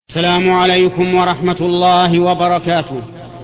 السلام عليكم ورحمة الله وبركاته.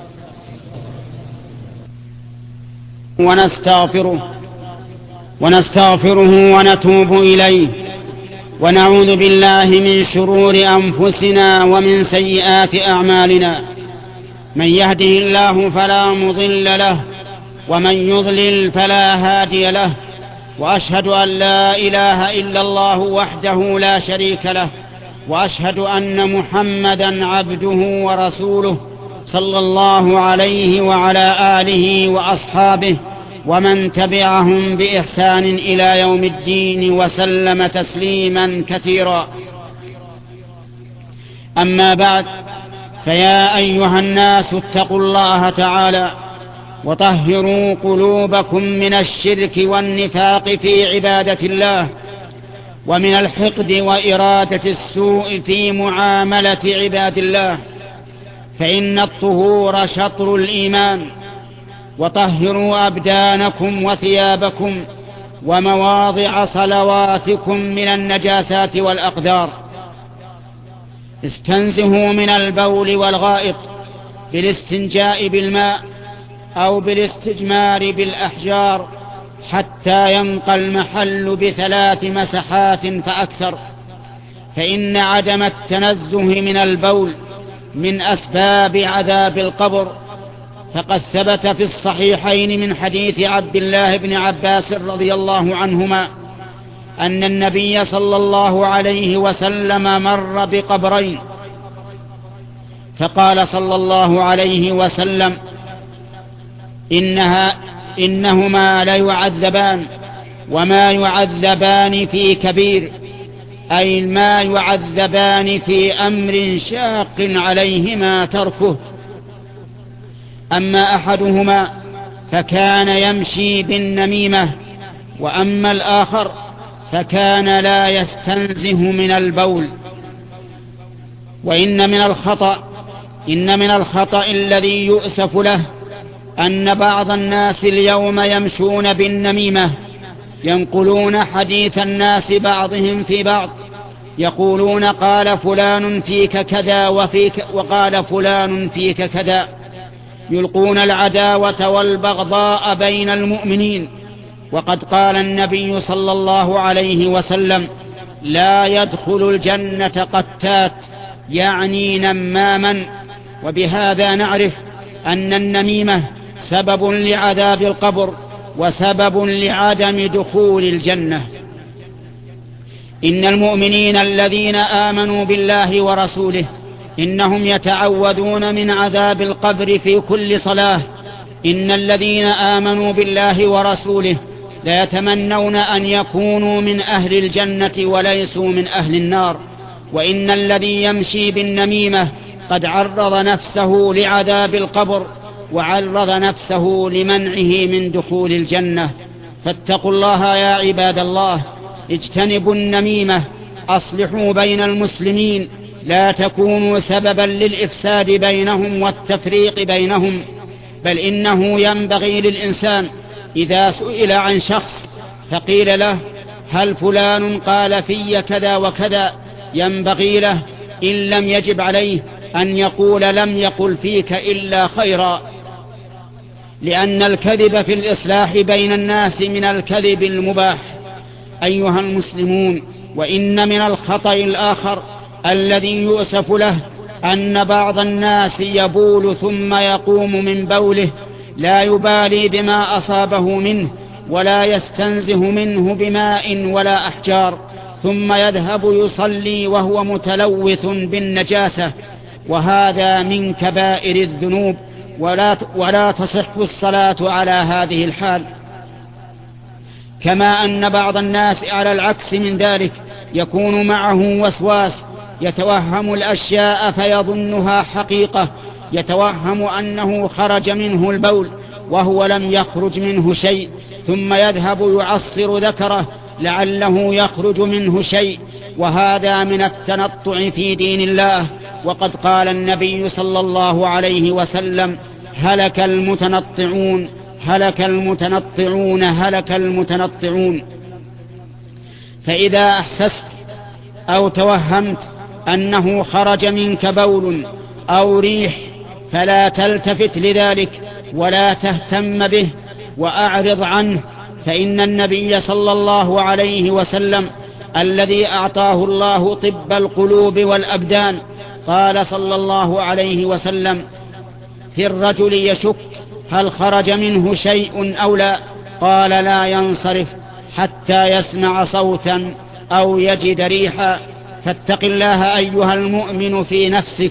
ونستغفره ونتوب إليه، ونعوذ بالله من شرور أنفسنا ومن سيئات أعمالنا. من يهده الله فلا مضل له، ومن يضلل فلا هادي له، وأشهد أن لا إله إلا الله وحده لا شريك له، وأشهد أن محمدا عبده ورسوله صلى الله عليه وعلى آله وأصحابه ومن تبعهم بإحسان إلى يوم الدين وسلم تسليما كثيرا. أما بعد، فيا أيها الناس اتقوا الله تعالى وطهروا قلوبكم من الشرك والنفاق في عبادة الله، ومن الحقد وإرادة السوء في معاملة عباد الله، فإن الطهور شطر الإيمان. وطهروا أبدانكم وثيابكم ومواضع صلواتكم من النجاسات والأقدار. استنزهوا من البول والغائط بالاستنجاء بالماء أو بالاستجمار بالأحجار حتى ينقى المحل ب3 مسحات فأكثر، فإن عدم التنزه من البول من أسباب عذاب القبر. فقد ثبت في الصحيحين من حديث عبد الله بن عباس رضي الله عنهما أن النبي صلى الله عليه وسلم مر بقبرين، فقال صلى الله عليه وسلم: إنهما ليعذبان، وما يعذبان في كبير، أي ما يعذبان في أمر شاق عليهما تركه. أما أحدهما فكان يمشي بالنميمة، وأما الآخر فكان لا يستنزه من البول. وإن من الخطأ الذي يؤسف له أن بعض الناس اليوم يمشون بالنميمة، ينقلون حديث الناس بعضهم في بعض، يقولون: قال فلان فيك كذا وقال فلان فيك كذا، يلقون العداوة والبغضاء بين المؤمنين. وقد قال النبي صلى الله عليه وسلم: لا يدخل الجنة قتات، يعني نماما. وبهذا نعرف أن النميمة سبب لعذاب القبر وسبب لعدم دخول الجنة. إن المؤمنين الذين آمنوا بالله ورسوله إنهم يتعوذون من عذاب القبر في كل صلاة. إن الذين آمنوا بالله ورسوله لا يتمنون أن يكونوا من أهل الجنة وليسوا من أهل النار. وإن الذي يمشي بالنميمة قد عرض نفسه لعذاب القبر وعرض نفسه لمنعه من دخول الجنة. فاتقوا الله يا عباد الله، اجتنبوا النميمة، أصلحوا بين المسلمين، لا تكونوا سببا للإفساد بينهم والتفريق بينهم. بل إنه ينبغي للإنسان إذا سئل عن شخص فقيل له: هل فلان قال في كذا وكذا، ينبغي له إن لم يجب عليه أن يقول: لم يقل فيك إلا خيرا، لأن الكذب في الإصلاح بين الناس من الكذب المباح. أيها المسلمون، وإن من الخطأ الآخر الذي يؤسف له أن بعض الناس يبول ثم يقوم من بوله لا يبالي بما أصابه منه ولا يستنزه منه بماء ولا أحجار، ثم يذهب يصلي وهو متلوث بالنجاسة، وهذا من كبائر الذنوب، ولا تصح الصلاة على هذه الحال. كما أن بعض الناس على العكس من ذلك يكون معه وسواس، يتوهم الأشياء فيظنها حقيقة، يتوهم أنه خرج منه البول وهو لم يخرج منه شيء، ثم يذهب يعصر ذكره لعله يخرج منه شيء، وهذا من التنطع في دين الله. وقد قال النبي صلى الله عليه وسلم: هلك المتنطعون، هلك المتنطعون، هلك المتنطعون. فإذا أحسست أو توهمت أنه خرج منك بول أو ريح فلا تلتفت لذلك ولا تهتم به وأعرض عنه، فإن النبي صلى الله عليه وسلم الذي أعطاه الله طب القلوب والأبدان قال صلى الله عليه وسلم في الرجل يشك هل خرج منه شيء أو لا، قال لا ينصرف حتى يسمع صوتا أو يجد ريحا، فاتق الله أيها المؤمن في نفسك.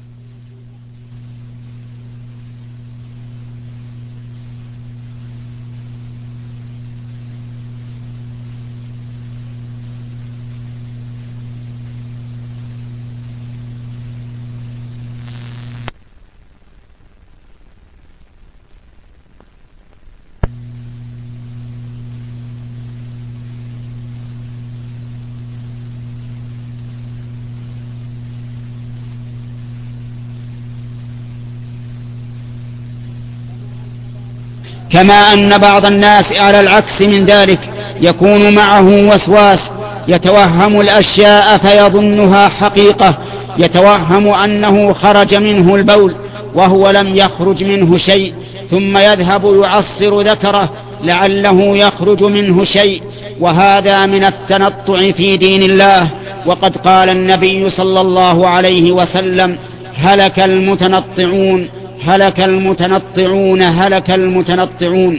كما أن بعض الناس على العكس من ذلك يكون معه وسواس، يتوهم الأشياء فيظنها حقيقة، يتوهم أنه خرج منه البول وهو لم يخرج منه شيء، ثم يذهب يعصر ذكره لعله يخرج منه شيء، وهذا من التنطع في دين الله. وقد قال النبي صلى الله عليه وسلم هلك المتنطعون هلك المتنطعون هلك المتنطعون.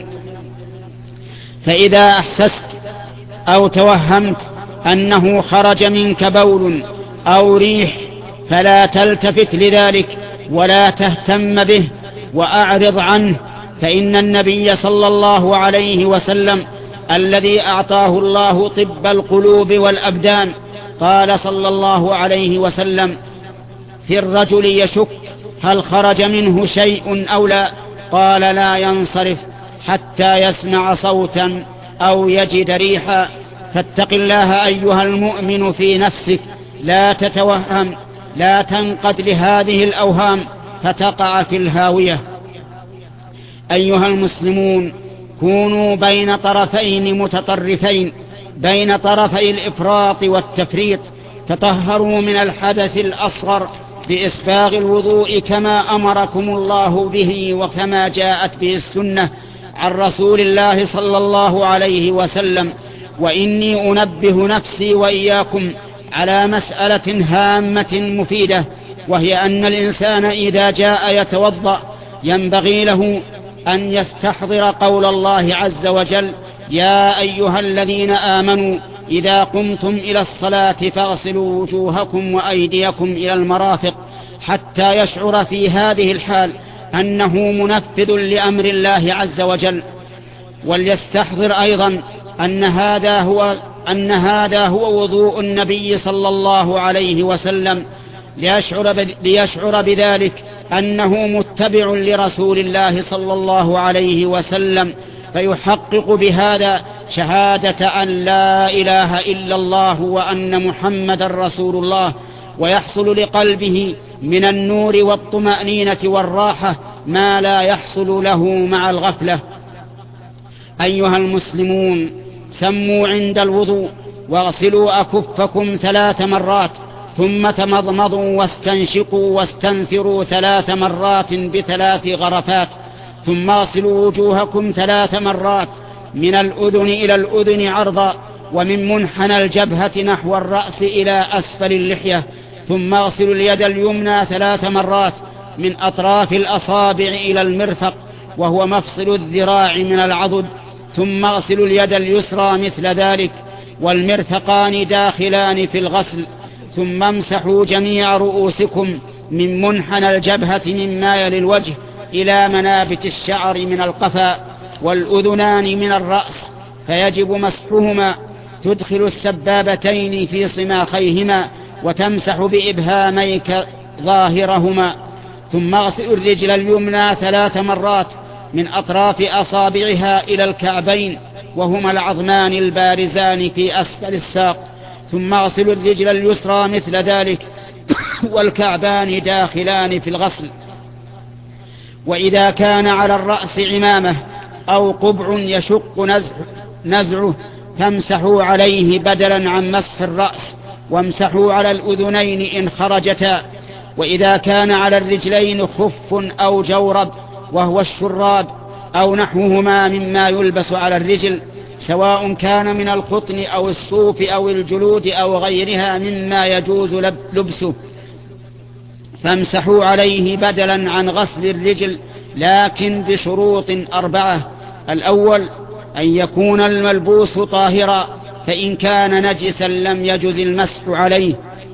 فإذا أحسست أو توهمت أنه خرج منك بول أو ريح فلا تلتفت لذلك ولا تهتم به وأعرض عنه، فإن النبي صلى الله عليه وسلم الذي أعطاه الله طب القلوب والأبدان قال صلى الله عليه وسلم في الرجل يشك هل خرج منه شيء أو لا، قال لا ينصرف حتى يسمع صوتا أو يجد ريحا، فاتق الله أيها المؤمن في نفسك، لا تتوهم، لا تنقد لهذه الأوهام فتقع في الهاوية. أيها المسلمون، كونوا بين طرفين متطرفين، بين طرفي الإفراط والتفريط، تطهروا من الحدث الأصغر بإسباغ الوضوء كما أمركم الله به وكما جاءت به السنة عن رسول الله صلى الله عليه وسلم. وإني أنبه نفسي وإياكم على مسألة هامة مفيدة، وهي أن الإنسان إذا جاء يتوضأ ينبغي له أن يستحضر قول الله عز وجل يا أيها الذين آمنوا إذا قمتم إلى الصلاة فاغسلوا وجوهكم وأيديكم إلى المرافق، حتى يشعر في هذه الحال أنه منفذ لأمر الله عز وجل. وليستحضر أيضا أن هذا هو وضوء النبي صلى الله عليه وسلم، ليشعر بذلك أنه متبع لرسول الله صلى الله عليه وسلم، فيحقق بهذا شهادة أن لا إله إلا الله وأن محمد رسول الله، ويحصل لقلبه من النور والطمأنينة والراحة ما لا يحصل له مع الغفلة. أيها المسلمون، سموا عند الوضوء واغسلوا أكفكم 3 مرات، ثم تمضمضوا واستنشقوا واستنثروا 3 مرات ب3 غرفات، ثم اغسلوا وجوهكم 3 مرات من الأذن إلى الأذن عرضا، ومن منحنى الجبهة نحو الرأس إلى أسفل اللحية، ثم اغسلوا اليد اليمنى 3 مرات من أطراف الأصابع إلى المرفق وهو مفصل الذراع من العضد، ثم اغسلوا اليد اليسرى مثل ذلك، والمرفقان داخلان في الغسل، ثم امسحوا جميع رؤوسكم من منحنى الجبهة مما يلي الوجه إلى منابت الشعر من القفا، والأذنان من الرأس، فيجب مسحهما. تدخل السبابتين في صماخيهما وتمسح بإبهاميك ظاهرهما، ثم اغسل الرجل اليمنى 3 مرات من أطراف أصابعها إلى الكعبين وهما العظمان البارزان في أسفل الساق، ثم اغسل الرجل اليسرى مثل ذلك والكعبان داخلان في الغسل. وإذا كان على الرأس عمامة أو قبع يشق نزعه فامسحوا عليه بدلا عن مسح الرأس وامسحوا على الأذنين إن خرجتا. وإذا كان على الرجلين خف أو جورب وهو الشراب أو نحوهما مما يلبس على الرجل، سواء كان من القطن أو الصوف أو الجلود أو غيرها مما يجوز لبسه، فامسحوا عليه بدلا عن غسل الرجل، لكن بشروط 4. الأول أن يكون الملبوس طاهرا، فإن كان نجسا لم يجز المسح عليه،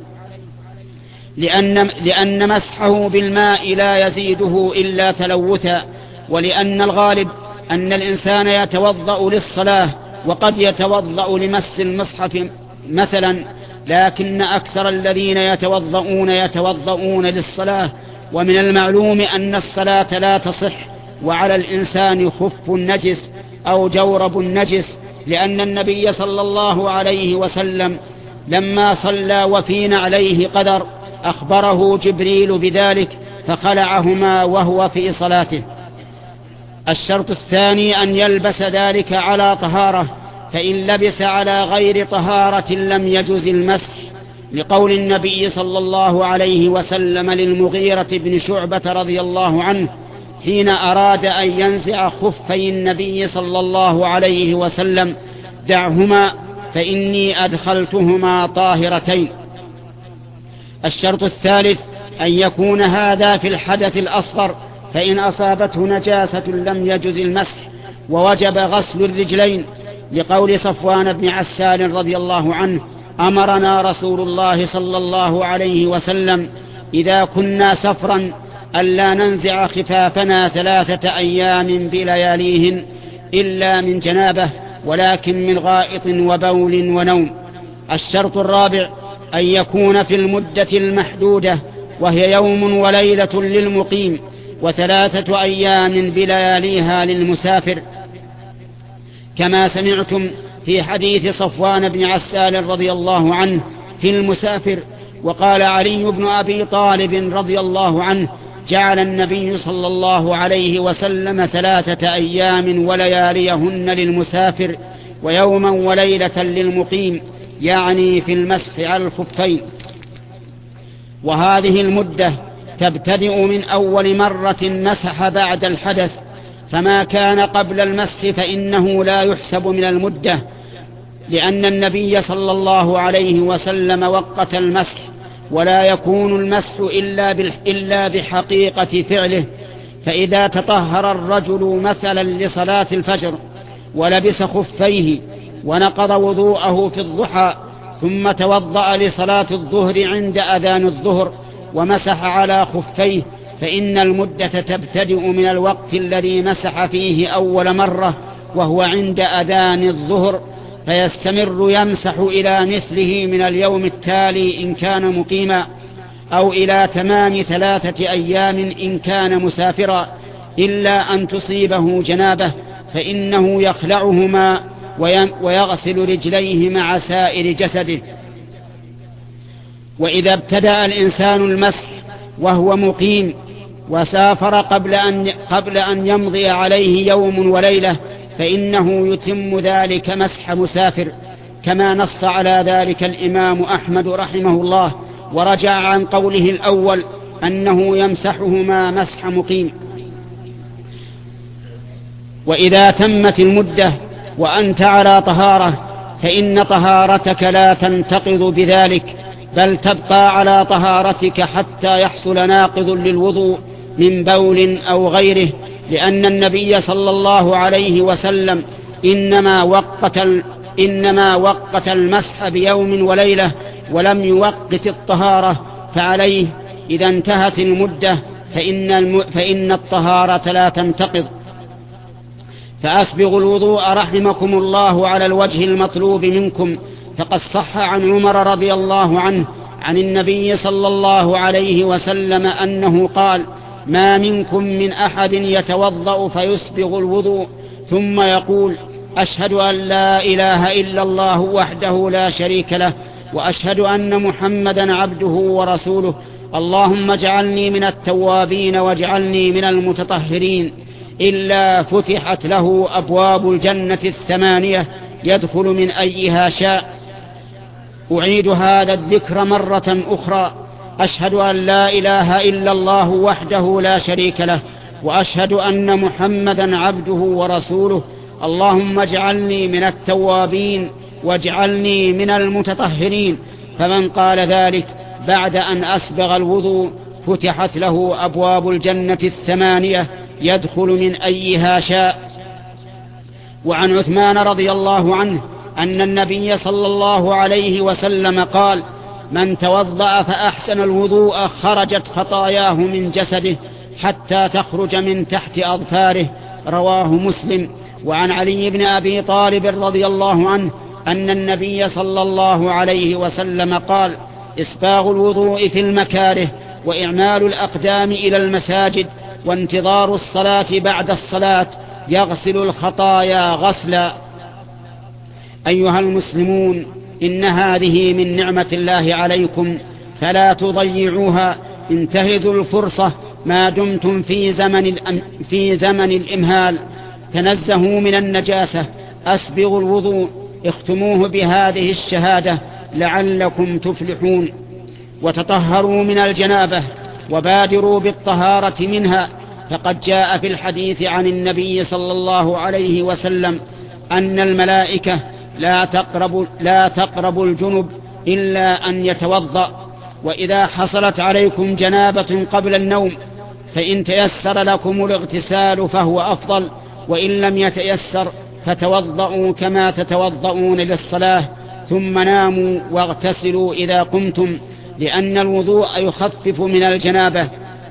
لأن مسحه بالماء لا يزيده إلا تلوثا، ولأن الغالب أن الإنسان يتوضأ للصلاة وقد يتوضأ لمس المصحف مثلا، لكن أكثر الذين يتوضؤون للصلاة، ومن المعلوم أن الصلاة لا تصح وعلى الإنسان خف نجس أو جورب نجس، لأن النبي صلى الله عليه وسلم لما صلى وفي عليه قدر أخبره جبريل بذلك فخلعهما وهو في صلاته. الشرط الثاني أن يلبس ذلك على طهارة، فإن لبس على غير طهارة لم يجز المسح، لقول النبي صلى الله عليه وسلم للمغيرة بن شعبة رضي الله عنه حين أراد أن ينزع خفي النبي صلى الله عليه وسلم: دعهما فإني أدخلتهما طاهرتين. الشرط الثالث أن يكون هذا في الحدث الأصغر، فإن أصابته نجاسة لم يجز المسح ووجب غسل الرجلين، لقول صفوان بن عسال رضي الله عنه: أمرنا رسول الله صلى الله عليه وسلم إذا كنا سفرا ألا ننزع خفافنا 3 أيام بلياليهن إلا من جنابه، ولكن من غائط وبول ونوم. الشرط الرابع أن يكون في المدة المحدودة، وهي يوم وليلة للمقيم و3 أيام بلياليها للمسافر، كما سمعتم في حديث صفوان بن عسال رضي الله عنه في المسافر. وقال علي بن أبي طالب رضي الله عنه: جعل النبي صلى الله عليه وسلم 3 أيام ولياليهن للمسافر ويوما وليلة للمقيم، يعني في المسح على الخفين. وهذه المدة تبتدئ من أول مرة مسح بعد الحدث، فما كان قبل المسح فإنه لا يحسب من المدة، لأن النبي صلى الله عليه وسلم وقت المسح، ولا يكون المسح إلا بحقيقة فعله. فإذا تطهر الرجل مثلا لصلاة الفجر ولبس خفيه ونقض وضوءه في الضحى، ثم توضأ لصلاة الظهر عند أذان الظهر ومسح على خفيه، فإن المدة تبتدئ من الوقت الذي مسح فيه أول مرة وهو عند أذان الظهر، فيستمر يمسح إلى مثله من اليوم التالي إن كان مقيما، أو إلى تمام 3 أيام إن كان مسافرا، إلا أن تصيبه جنابه فإنه يخلعهما ويغسل رجليه مع سائر جسده. وإذا ابتدأ الإنسان المسح وهو مقيم وسافر قبل أن يمضي عليه يوم وليلة، فإنه يتم ذلك مسح مسافر، كما نص على ذلك الإمام أحمد رحمه الله، ورجع عن قوله الأول أنه يمسحهما مسح مقيم. وإذا تمت المدة وأنت على طهارة فإن طهارتك لا تنتقض بذلك، بل تبقى على طهارتك حتى يحصل ناقض للوضوء من بول أو غيره، لأن النبي صلى الله عليه وسلم إنما وقت المسح بيوم وليلة ولم يوقت الطهارة، فعليه إذا انتهت المدة فإن الطهارة لا تنتقض. فأسبغوا الوضوء رحمكم الله على الوجه المطلوب منكم، فقد صح عن عمر رضي الله عنه عن النبي صلى الله عليه وسلم أنه قال: ما منكم من أحد يتوضأ فيسبغ الوضوء ثم يقول: أشهد أن لا إله إلا الله وحده لا شريك له، وأشهد أن محمدا عبده ورسوله، اللهم اجعلني من التوابين واجعلني من المتطهرين، إلا فتحت له أبواب الجنة 8 يدخل من أيها شاء. أعيد هذا الذكر مرة أخرى: أشهد أن لا إله إلا الله وحده لا شريك له، وأشهد أن محمدا عبده ورسوله. اللهم اجعلني من التوابين واجعلني من المتطهرين. فمن قال ذلك بعد أن أسبغ الوضوء فتحت له أبواب الجنة 8 يدخل من أيها شاء. وعن عثمان رضي الله عنه أن النبي صلى الله عليه وسلم قال: من توضأ فأحسن الوضوء خرجت خطاياه من جسده حتى تخرج من تحت أظفاره. رواه مسلم. وعن علي بن أبي طالب رضي الله عنه أن النبي صلى الله عليه وسلم قال: إسباغ الوضوء في المكاره، وإعمال الأقدام إلى المساجد، وانتظار الصلاة بعد الصلاة يغسل الخطايا غسلا. أيها المسلمون، إن هذه من نعمة الله عليكم فلا تضيعوها. انتهزوا الفرصة ما دمتم في زمن الإمهال. تنزهوا من النجاسة، أسبغوا الوضوء، اختموه بهذه الشهادة لعلكم تفلحون. وتطهروا من الجنابة وبادروا بالطهارة منها، فقد جاء في الحديث عن النبي صلى الله عليه وسلم أن الملائكة لا تقرب الجنب إلا أن يتوضأ. وإذا حصلت عليكم جنابة قبل النوم فإن تيسر لكم الاغتسال فهو أفضل، وإن لم يتيسر فتوضأوا كما تتوضؤون للصلاة، ثم ناموا واغتسلوا إذا قمتم، لأن الوضوء يخفف من الجنابة.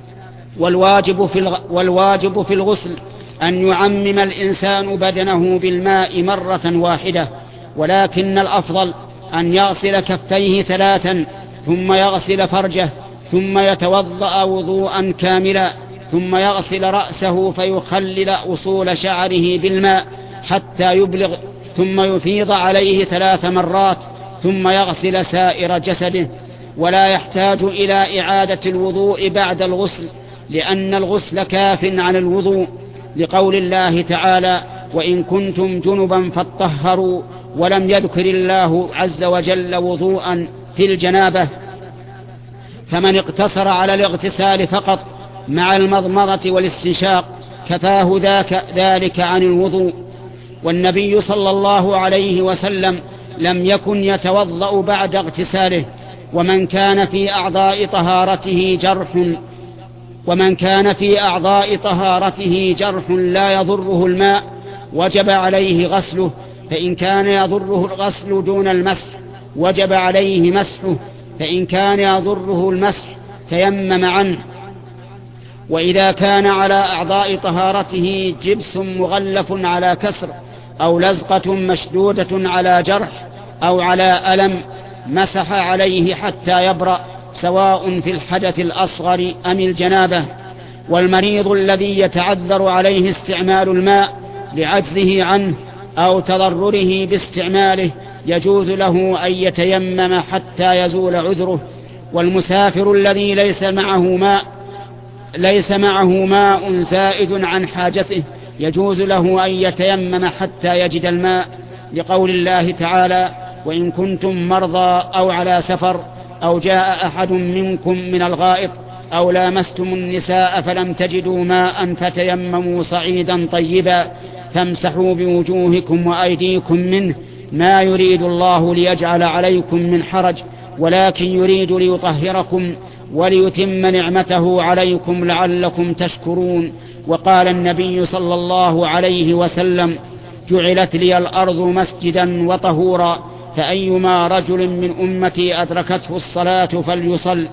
والواجب في الغسل أن يعمم الإنسان بدنه بالماء مرة واحدة، ولكن الأفضل أن يغسل كفيه 3 ثم يغسل فرجه، ثم يتوضأ وضوءا كاملا، ثم يغسل رأسه فيخلل أصول شعره بالماء حتى يبلغ، ثم يفيض عليه 3 مرات، ثم يغسل سائر جسده. ولا يحتاج إلى إعادة الوضوء بعد الغسل، لأن الغسل كاف عن الوضوء، لقول الله تعالى: وإن كنتم جنبا فاطهروا. ولم يذكر الله عز وجل وضوءا في الجنابة. فمن اقتصر على الاغتسال فقط مع المضمضة والاستنشاق كفاه ذلك عن الوضوء. والنبي صلى الله عليه وسلم لم يكن يتوضأ بعد اغتساله. ومن كان في أعضاء طهارته جرح لا يضره الماء وجب عليه غسله، فإن كان يضره الغسل دون المسح وجب عليه مسحه، فإن كان يضره المسح تيمم عنه. وإذا كان على أعضاء طهارته جبس مغلف على كسر، أو لزقة مشدودة على جرح، أو على ألم، مسح عليه حتى يبرأ، سواء في الحدث الأصغر أم الجنابة. والمريض الذي يتعذر عليه استعمال الماء لعجزه عنه أو تضرره باستعماله يجوز له أن يتيمم حتى يزول عذره. والمسافر الذي ليس معه ماء زائد عن حاجته يجوز له أن يتيمم حتى يجد الماء، لقول الله تعالى: وإن كنتم مرضى أو على سفر أو جاء أحد منكم من الغائط أو لامستم النساء فلم تجدوا ماء فتيمموا صعيدا طيبا فامسحوا بوجوهكم وأيديكم منه، ما يريد الله ليجعل عليكم من حرج، ولكن يريد ليطهركم وليتم نعمته عليكم لعلكم تشكرون. وقال النبي صلى الله عليه وسلم: جعلت لي الأرض مسجدا وطهورا، فأيما رجل من أمتي أدركته الصلاة فليصل.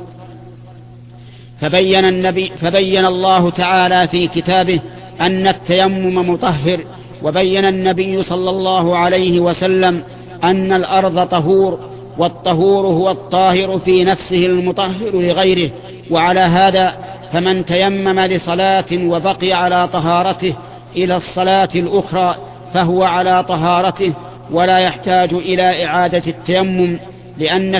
فبين الله تعالى في كتابه أن التيمم مطهر، وبين النبي صلى الله عليه وسلم أن الأرض طهور، والطهور هو الطاهر في نفسه المطهر لغيره. وعلى هذا فمن تيمم لصلاة وبقي على طهارته إلى الصلاة الأخرى فهو على طهارته ولا يحتاج إلى إعادة التيمم، لأن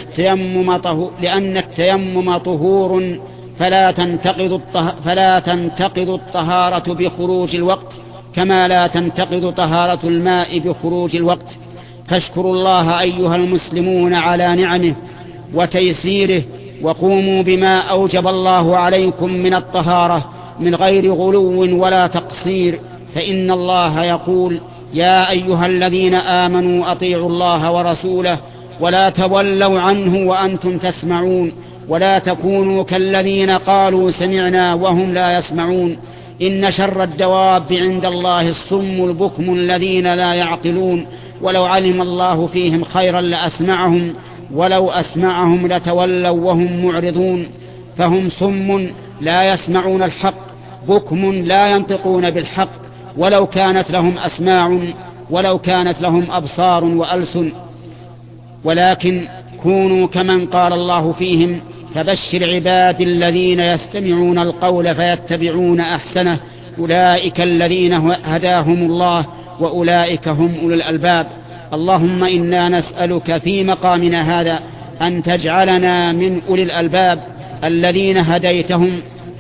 التيمم طهور فلا تنتقض الطهارة بخروج الوقت، كما لا تنتقض طهارة الماء بخروج الوقت. فاشكروا الله أيها المسلمون على نعمه وتيسيره، وقوموا بما أوجب الله عليكم من الطهارة من غير غلو ولا تقصير، فإن الله يقول: يا أيها الذين آمنوا أطيعوا الله ورسوله ولا تولوا عنه وأنتم تسمعون، ولا تكونوا كالذين قالوا سمعنا وهم لا يسمعون، إن شر الدواب عند الله الصم البكم الذين لا يعقلون، ولو علم الله فيهم خيرا لأسمعهم ولو أسمعهم لتولوا وهم معرضون، فهم صم لا يسمعون الحق، بكم لا ينطقون بالحق، ولو كانت لهم أسماع ولو كانت لهم أبصار وألسن، ولكن كونوا كمن قال الله فيهم: فبشر عبادي الذين يستمعون القول فيتبعون أحسنه، أولئك الذين هداهم الله وأولئك هم أولو الألباب. اللهم إنا نسألك في مقامنا هذا أن تجعلنا من أولي الألباب الذين هديتهم،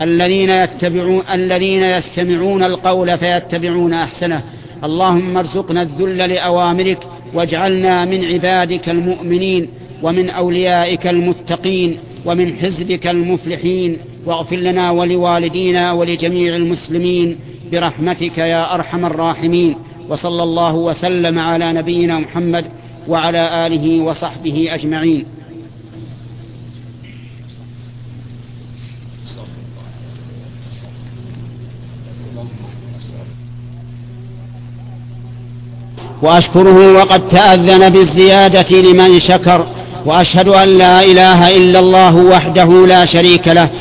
الذين يستمعون القول فيتبعون أحسنه. اللهم ارزقنا الذل لأوامرك، واجعلنا من عبادك المؤمنين ومن أوليائك المتقين ومن حزبك المفلحين، واغفر لنا ولوالدينا ولجميع المسلمين برحمتك يا أرحم الراحمين. وصلى الله وسلم على نبينا محمد وعلى آله وصحبه أجمعين. وأشكره وقد تأذن بالزيادة لمن شكر، وأشهد أن لا إله إلا الله وحده لا شريك له،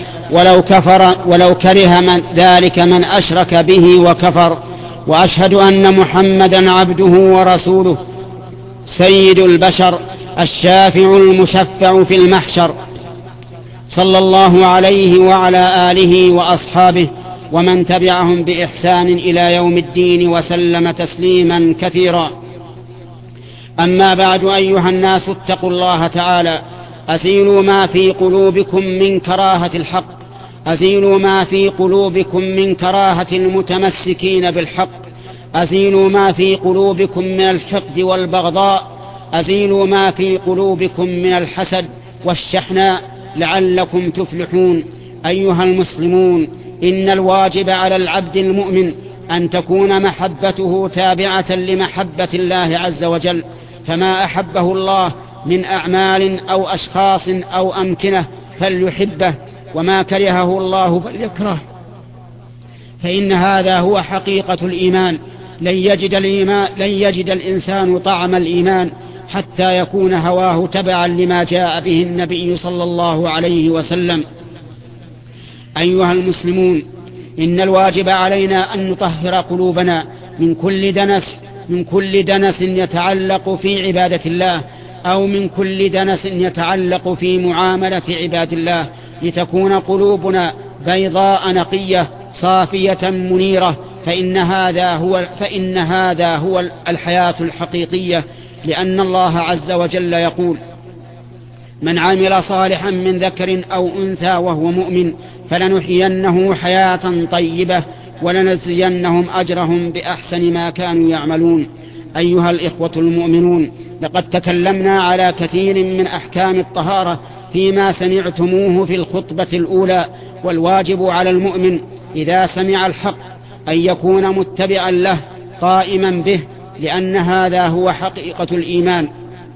ولو كره من ذلك من أشرك به وكفر. وأشهد أن محمدا عبده ورسوله سيد البشر الشافع المشفع في المحشر، صلى الله عليه وعلى آله وأصحابه ومن تبعهم بإحسان إلى يوم الدين وسلم تسليما كثيرا. أما بعد، أيها الناس اتقوا الله تعالى، أزيلوا ما في قلوبكم من كراهة الحق، أزيلوا ما في قلوبكم من كراهة المتمسكين بالحق، أزيلوا ما في قلوبكم من الحقد والبغضاء، أزيلوا ما في قلوبكم من الحسد والشحناء لعلكم تفلحون. أيها المسلمون، إن الواجب على العبد المؤمن أن تكون محبته تابعة لمحبة الله عز وجل، فما أحبه الله من أعمال أو أشخاص أو أمكنة فليحبه، وما كرهه الله فليكره، فإن هذا هو حقيقة الإيمان. لن يجد الإنسان طعم الإيمان حتى يكون هواه تبعا لما جاء به النبي صلى الله عليه وسلم. أيها المسلمون، إن الواجب علينا أن نطهر قلوبنا من كل دنس يتعلق في عبادة الله، أو من كل دنس يتعلق في معاملة عباد الله، لتكون قلوبنا بيضاء نقية صافية منيرة، فإن هذا هو الحياة الحقيقية. لأن الله عز وجل يقول: من عمل صالحا من ذكر أو أنثى وهو مؤمن فلنحيينه حياة طيبة ولنجزينهم أجرهم بأحسن ما كانوا يعملون. أيها الإخوة المؤمنون، لقد تكلمنا على كثير من أحكام الطهارة فيما سمعتموه في الخطبة الأولى. والواجب على المؤمن إذا سمع الحق أن يكون متبعا له قائما به، لأن هذا هو حقيقة الإيمان.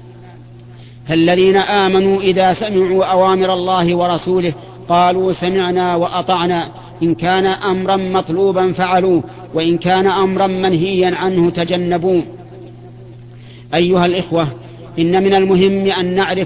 فالذين آمنوا إذا سمعوا أوامر الله ورسوله قالوا سمعنا وأطعنا، إن كان أمرا مطلوبا فعلوه، وإن كان أمرا منهيا عنه تجنبوه. أيها الإخوة، إن من المهم أن نعرف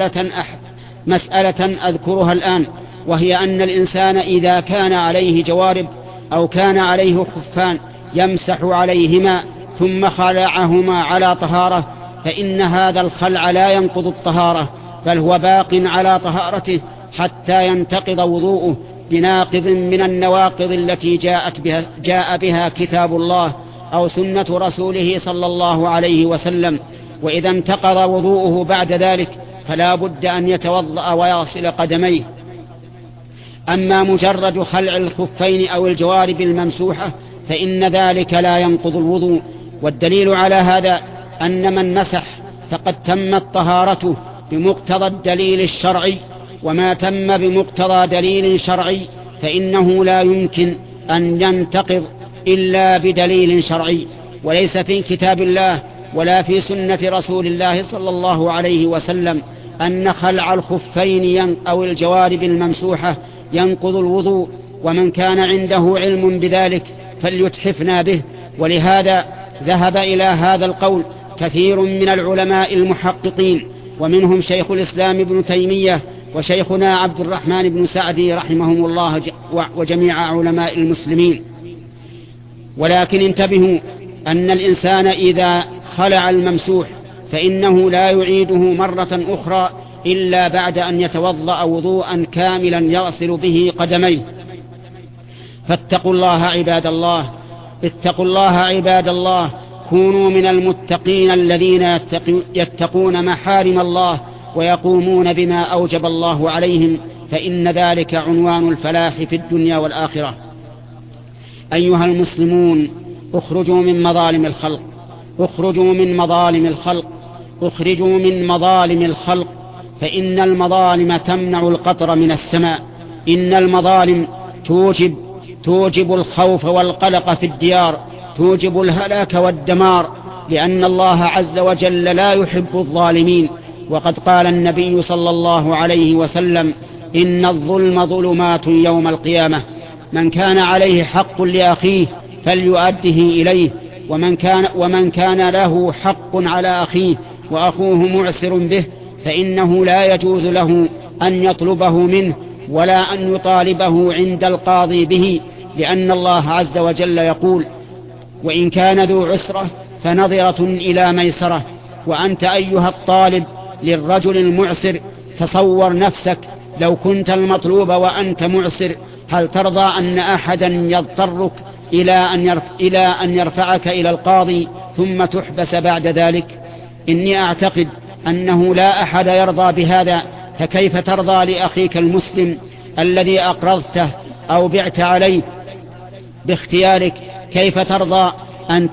مسألة أذكرها الآن، وهي أن الإنسان إذا كان عليه جوارب أو كان عليه خفان يمسح عليهما ثم خلعهما على طهارة، فإن هذا الخلع لا ينقض الطهارة، بل هو باق على طهارته حتى ينتقض وضوءه بناقض من النواقض التي جاء بها كتاب الله أو سنة رسوله صلى الله عليه وسلم. وإذا انتقض وضوءه بعد ذلك فلا بد أن يتوضأ ويغسل قدميه. أما مجرد خلع الخفين أو الجوارب الممسوحة فإن ذلك لا ينقض الوضوء. والدليل على هذا أن من مسح فقد تمت طهارته بمقتضى الدليل الشرعي، وما تم بمقتضى دليل شرعي فإنه لا يمكن أن ينتقض إلا بدليل شرعي، وليس في كتاب الله ولا في سنة رسول الله صلى الله عليه وسلم أن خلع الخفين أو الجوارب الممسوحة ينقض الوضوء، ومن كان عنده علم بذلك فليتحفنا به. ولهذا ذهب إلى هذا القول كثير من العلماء المحققين، ومنهم شيخ الإسلام ابن تيمية وشيخنا عبد الرحمن بن سعدي رحمهم الله وجميع علماء المسلمين. ولكن انتبهوا أن الإنسان إذا خلع الممسوح فإنه لا يعيده مرة أخرى إلا بعد أن يتوضأ وضوءا كاملا يغسل به قدميه. فاتقوا الله عباد الله، اتقوا الله عباد الله، كونوا من المتقين الذين يتقون محارم الله ويقومون بما أوجب الله عليهم، فإن ذلك عنوان الفلاح في الدنيا والآخرة. أيها المسلمون، اخرجوا من مظالم الخلق، اخرجوا من مظالم الخلق، اخرجوا من مظالم الخلق، فإن المظالم تمنع القطر من السماء. إن المظالم توجب الخوف والقلق في الديار، توجب الهلاك والدمار، لأن الله عز وجل لا يحب الظالمين. وقد قال النبي صلى الله عليه وسلم: إن الظلم ظلمات يوم القيامة، من كان عليه حق لأخيه فليؤده إليه، ومن كان له حق على أخيه وأخوه معسر به فإنه لا يجوز له أن يطلبه منه ولا أن يطالبه عند القاضي به، لأن الله عز وجل يقول: وإن كان ذو عسرة فنظرة إلى ميسرة. وأنت أيها الطالب للرجل المعسر تصور نفسك لو كنت المطلوب وأنت معسر، هل ترضى أن أحدا يضطرك إلى أن يرفعك إلى القاضي ثم تحبس بعد ذلك؟ إني أعتقد أنه لا أحد يرضى بهذا، فكيف ترضى لأخيك المسلم الذي أقرضته أو بعت عليه باختيارك؟ كيف ترضى أن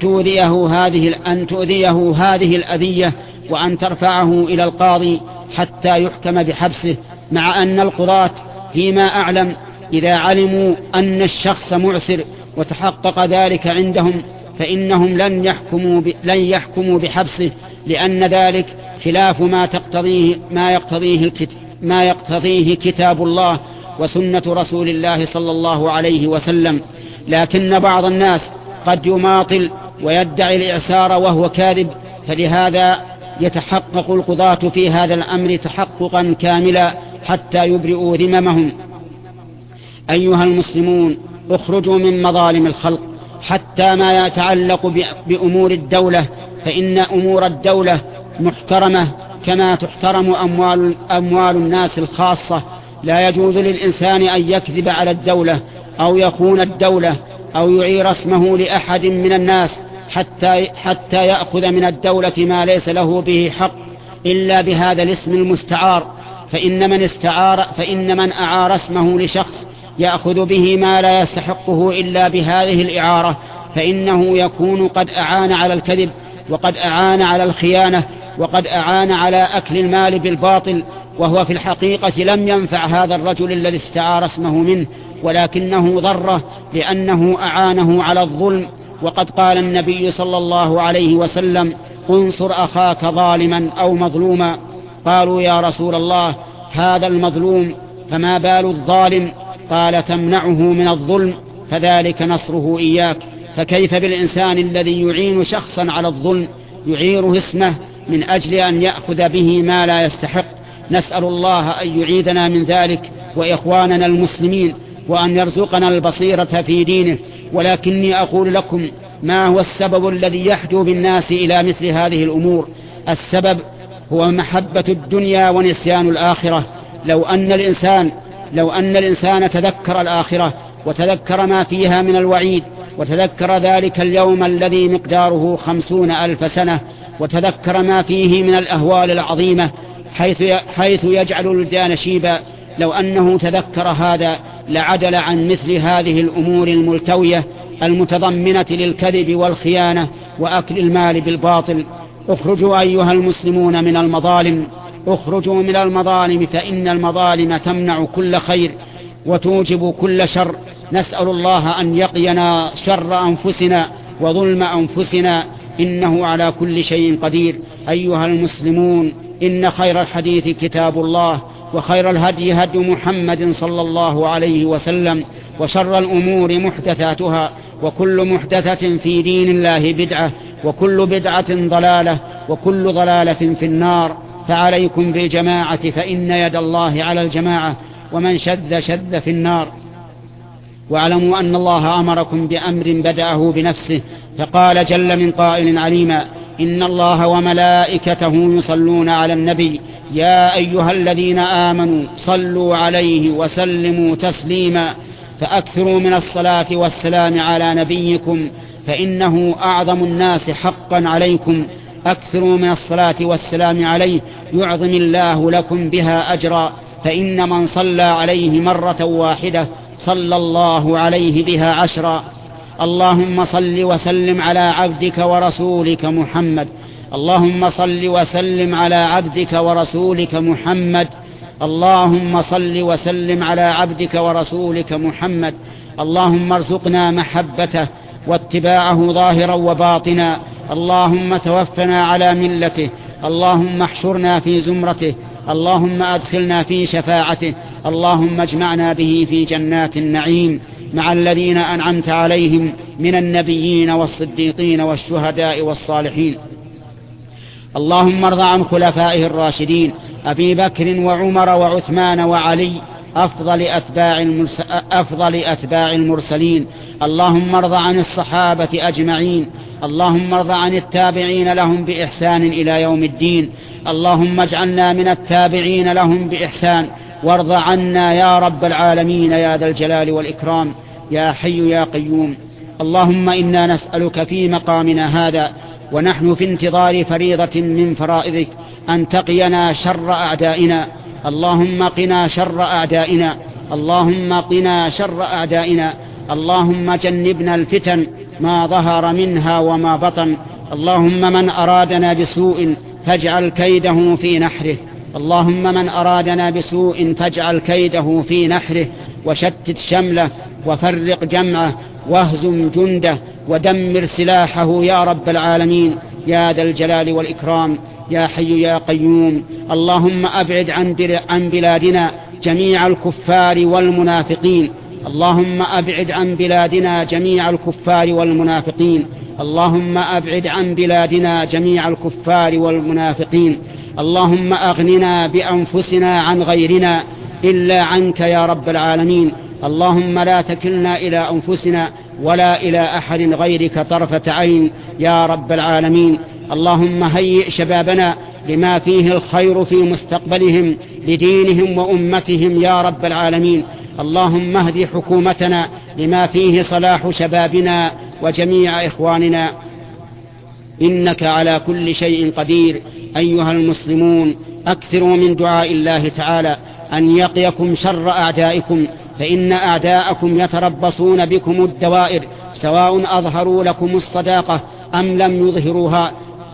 تؤذيه هذه الأذية وأن ترفعه إلى القاضي حتى يحكم بحبسه، مع أن القضاة فيما أعلم إذا علموا أن الشخص معسر وتحقق ذلك عندهم فإنهم لن يحكموا بحبسه، لأن ذلك خلاف ما يقتضيه كتاب الله وسنة رسول الله صلى الله عليه وسلم. لكن بعض الناس قد يماطل ويدعي الإعسار وهو كاذب، فلهذا يتحقق القضاة في هذا الأمر تحققا كاملا حتى يبرئوا ذممهم. أيها المسلمون، اخرجوا من مظالم الخلق حتى ما يتعلق بأمور الدولة، فإن أمور الدولة محترمة كما تحترم أموال الناس الخاصة. لا يجوز للإنسان أن يكذب على الدولة أو يخون الدولة أو يعير اسمه لأحد من الناس حتى يأخذ من الدولة ما ليس له به حق إلا بهذا الاسم المستعار. فإن من أعار اسمه لشخص يأخذ به ما لا يستحقه إلا بهذه الإعارة فإنه يكون قد أعان على الكذب، وقد أعان على الخيانة، وقد أعان على أكل المال بالباطل، وهو في الحقيقة لم ينفع هذا الرجل الذي استعار اسمه منه، ولكنه ضره لأنه أعانه على الظلم. وقد قال النبي صلى الله عليه وسلم: انصر أخاك ظالما أو مظلوما. قالوا: يا رسول الله، هذا المظلوم فما بال الظالم؟ قال: تمنعه من الظلم، فذلك نصره إياك. فكيف بالإنسان الذي يعين شخصا على الظلم، يعيره اسمه من أجل أن يأخذ به ما لا يستحق؟ نسأل الله أن يعيدنا من ذلك وإخواننا المسلمين، وأن يرزقنا البصيرة في دينه. ولكني أقول لكم ما هو السبب الذي يحجو بالناس إلى مثل هذه الأمور. السبب هو محبة الدنيا ونسيان الآخرة. لو أن الإنسان تذكر الآخرة وتذكر ما فيها من الوعيد، وتذكر ذلك اليوم الذي مقداره 50,000 سنة، وتذكر ما فيه من الأهوال العظيمة حيث يجعل الولدان شيبا، لو أنه تذكر هذا لعدل عن مثل هذه الأمور الملتوية المتضمنة للكذب والخيانة وأكل المال بالباطل. اخرجوا أيها المسلمون من المظالم، اخرجوا من المظالم، فإن المظالم تمنع كل خير وتوجب كل شر. نسأل الله أن يقينا شر أنفسنا وظلم أنفسنا، إنه على كل شيء قدير. أيها المسلمون، إن خير الحديث كتاب الله، وخير الهدي هدي محمد صلى الله عليه وسلم، وشر الأمور محدثاتها، وكل محدثة في دين الله بدعة، وكل بدعة ضلالة، وكل ضلالة في النار. فعليكم بالجماعة، فإن يد الله على الجماعة، ومن شذ شذ في النار. واعلموا أن الله أمركم بأمر بدأه بنفسه، فقال جل من قائل عليما: إن الله وملائكته يصلون على النبي يا أيها الذين آمنوا صلوا عليه وسلموا تسليما. فأكثروا من الصلاة والسلام على نبيكم، فإنه أعظم الناس حقا عليكم. أكثروا من الصلاة والسلام عليه، يعظم الله لكم بها أجرا، فإن من صلى عليه مرة واحدة صلى الله عليه بها 10. اللهم صل وسلم على عبدك ورسولك محمد. اللهم صل وسلم على عبدك ورسولك محمد. اللهم صل وسلم على عبدك ورسولك محمد. اللهم ارزقنا محبته واتباعه ظاهرا وباطنا. اللهم توفنا على ملته. اللهم احشرنا في زمرته. اللهم أدخلنا في شفاعته. اللهم اجمعنا به في جنات النعيم مع الذين أنعمت عليهم من النبيين والصديقين والشهداء والصالحين. اللهم ارض عن خلفائه الراشدين أبي بكر وعمر وعثمان وعلي أفضل أتباع المرسلين. اللهم ارض عن الصحابة أجمعين. اللهم ارض عن التابعين لهم بإحسان إلى يوم الدين. اللهم اجعلنا من التابعين لهم بإحسان، وارض عنا يا رب العالمين يا ذا الجلال والإكرام يا حي يا قيوم. اللهم إنا نسألك في مقامنا هذا ونحن في انتظار فريضة من فرائضك أن تقينا شر أعدائنا. اللهم قنا شر أعدائنا. اللهم قنا شر أعدائنا. اللهم جنبنا الفتن ما ظهر منها وما بطن. اللهم من أرادنا بسوء فاجعل كيده في نحره. اللهم من أرادنا بسوء فاجعل كيده في نحره، وشتت شمله وفرق جمعه واهزم جنده ودمر سلاحه يا رب العالمين يا ذا الجلال والإكرام يا حي يا قيوم. اللهم أبعد عن بلادنا جميع الكفار والمنافقين. اللهم أبعد عن بلادنا جميع الكفار والمنافقين. اللهم أبعد عن بلادنا جميع الكفار والمنافقين. اللهم أغننا بأنفسنا عن غيرنا إلا عنك يا رب العالمين. اللهم لا تكلنا إلى أنفسنا ولا إلى أحد غيرك طرفة عين يا رب العالمين. اللهم هيئ شبابنا لما فيه الخير في مستقبلهم لدينهم وأمتهم يا رب العالمين. اللهم اهد حكومتنا لما فيه صلاح شبابنا وجميع إخواننا، إنك على كل شيء قدير. أيها المسلمون، أكثروا من دعاء الله تعالى أن يقيكم شر أعدائكم، فإن أعداءكم يتربصون بكم الدوائر، سواء أظهروا لكم الصداقة أم لم يظهروها،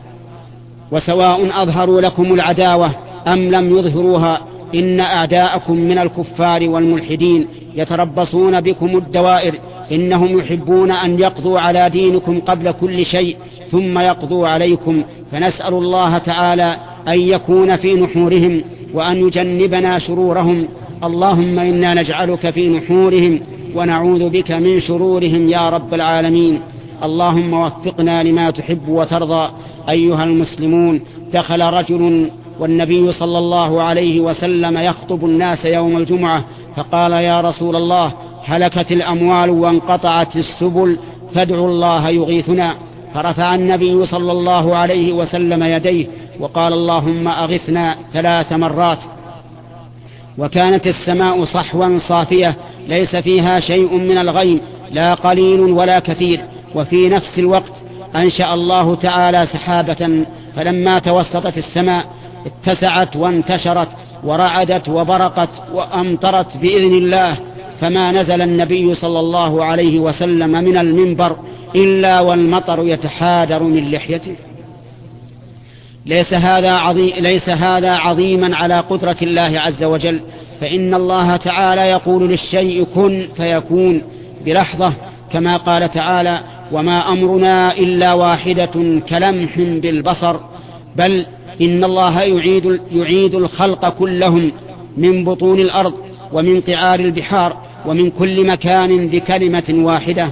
وسواء أظهروا لكم العداوة أم لم يظهروها. إن أعداءكم من الكفار والملحدين يتربصون بكم الدوائر، إنهم يحبون أن يقضوا على دينكم قبل كل شيء ثم يقضوا عليكم. فنسأل الله تعالى أن يكون في نحورهم وأن يجنبنا شرورهم. اللهم إنا نجعلك في نحورهم ونعوذ بك من شرورهم يا رب العالمين. اللهم وفقنا لما تحب وترضى. أيها المسلمون، دخل رجل والنبي صلى الله عليه وسلم يخطب الناس يوم الجمعة، فقال: يا رسول الله، هلكت الأموال وانقطعت السبل، فادعوا الله يغيثنا. فرفع النبي صلى الله عليه وسلم يديه وقال: اللهم أغثنا 3 مرات. وكانت السماء صحوا صافية ليس فيها شيء من الغيم، لا قليل ولا كثير. وفي نفس الوقت أنشأ الله تعالى سحابة، فلما توسطت السماء اتسعت وانتشرت ورعدت وبرقت وأمطرت بإذن الله، فما نزل النبي صلى الله عليه وسلم من المنبر إلا والمطر يتحادر من لحيته. ليس هذا عظيما على قدرة الله عز وجل، فإن الله تعالى يقول للشيء كن فيكون بلحظة، كما قال تعالى: وما أمرنا إلا واحدة كلمح بالبصر. بل إن الله يعيد الخلق كلهم من بطون الأرض ومن قعار البحار ومن كل مكان بكلمة واحدة،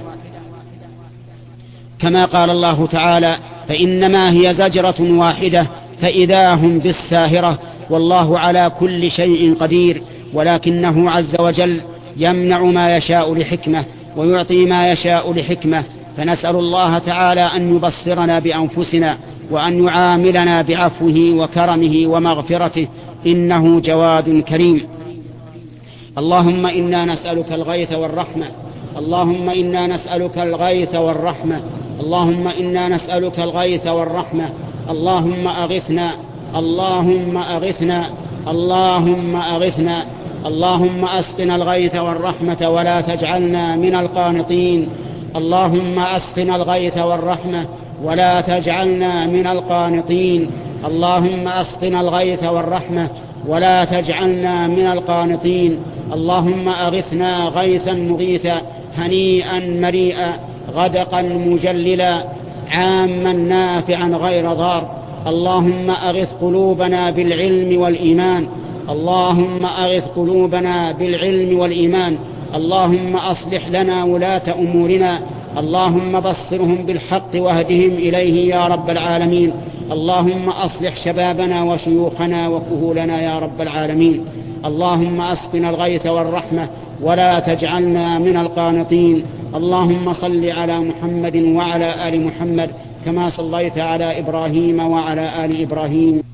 كما قال الله تعالى: فإنما هي زجرة واحدة فإذا هم بالساهرة، والله على كل شيء قدير. ولكنه عز وجل يمنع ما يشاء لحكمة ويعطي ما يشاء لحكمة، فنسأل الله تعالى أن يبصرنا بأنفسنا وأن يعاملنا بعفوه وكرمه ومغفرته، إنه جواد كريم. اللهم إنا نسألك الغيث والرحمة، اللهم إنا نسألك الغيث والرحمة، اللهم إنا نسألك الغيث والرحمة، اللهم أغثنا، اللهم أغثنا، اللهم أغثنا، اللهم أسقنا الغيث والرحمة ولا تجعلنا من القانطين، اللهم أسقنا الغيث والرحمة ولا تجعلنا من القانطين، اللهم أسقنا الغيث والرحمة ولا تجعلنا من القانطين، اللهم أغثنا غيثا مغيثا هنيئا مريئا غدقا مجللا عاما نافعا غير ضار. اللهم أغث قلوبنا بالعلم والإيمان، اللهم أغث قلوبنا بالعلم والإيمان، اللهم أصلح لنا ولاة أمورنا، اللهم بصرهم بالحق واهدهم إليه يا رب العالمين، اللهم أصلح شبابنا وشيوخنا وكهولنا يا رب العالمين، اللهم أسقنا الغيث والرحمة ولا تجعلنا من القانطين. اللهم صل على محمد وعلى آل محمد كما صليت على إبراهيم وعلى آل إبراهيم.